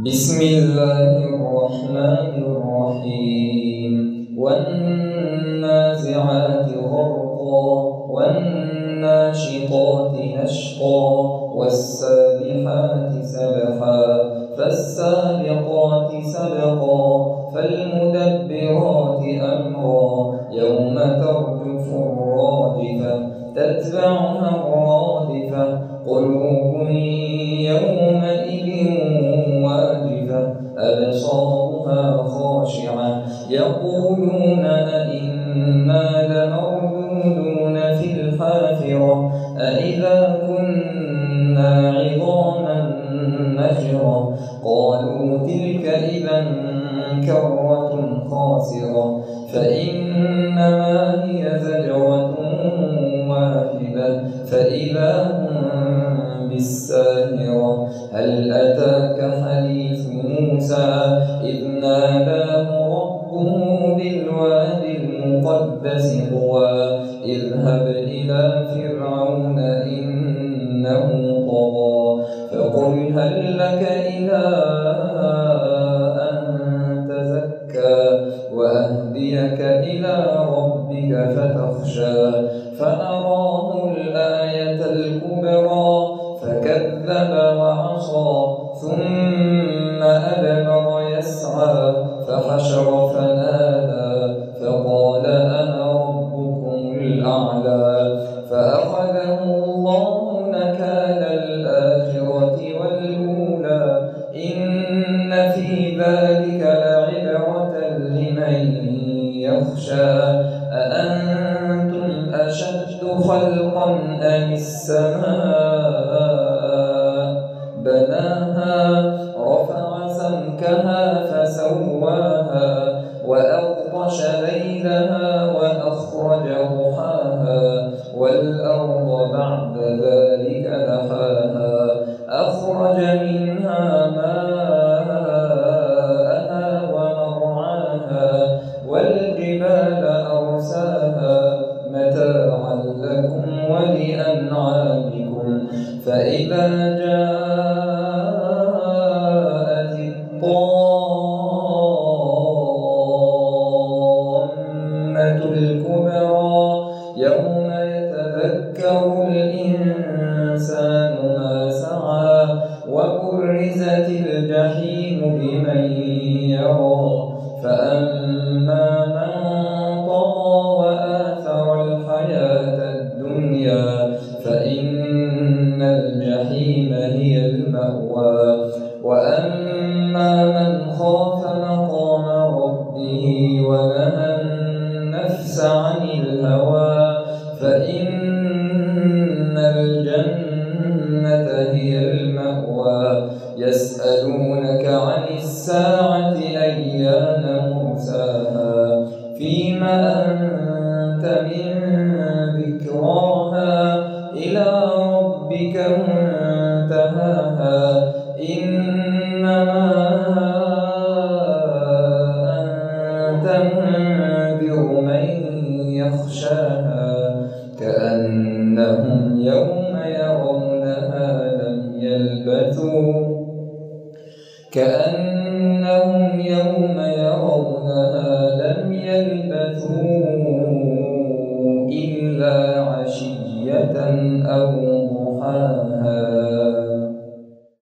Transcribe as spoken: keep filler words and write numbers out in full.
بسم الله الرحمن الرحيم والنازعات غرقا والناشطات نشطا والسابحات سبحا فالسابقات سبقا فالمدبرات أمرا يوم ترجف الراجفة تتبعها الرادفة قلوب يومئذ واجفة أبصارها خاشعة يقولون أئنا لمردودون في الحافرة أئذا كنا عظاما نخرة قالوا تلك إذا كرة خاسرة فإنما هي زجرة واحدة فإذا هم بالساهرة هل أتاك حديث موسى إذ ناداه ربه بالوادي المقدس طوى اذهب إلى فرعون إنه طغى فقل هل لك إلى أن تزكى وأهديك إلى ربك فتخشى فأراه الآية الكبرى فكذب وعصى ثم أدبر يسعى فحشر فنادى فقال أنا ربكم الأعلى فأخذه الله نكال الآخرة والأولى إن في ذلك لعبرة لمن يخشى أأنتم أشد خلقا أم السماء بناها رفع سمكها فسواها وأغطش ليلها وأخرج ضحاها والأرض بعد ذلك دحاها أخرج منها ماءها ومرعاها والجبال أرساها متاعا لكم ولأنعامكم فإذا جاءت الطامة الكبرى يوم يتذكر الإنسان ما سعى وبرزت الجحيم لمن يرى فأما من طغى وآثر الحياة الدنيا فإن الجحيم هي المأوى وأما من خاف مقام ربه ونهى النفس عن الهوى فإن الجنة هي المأوى يسألونك عن الساعة أيان مرساها فيما أنت من ذكراها إلى ربك منتهاها إنما أنت منذر من يخشاها كأنهم يوم يرونها لم يلبثوا كأنهم يوم يرونها لم يلبثوا إلا عشية أو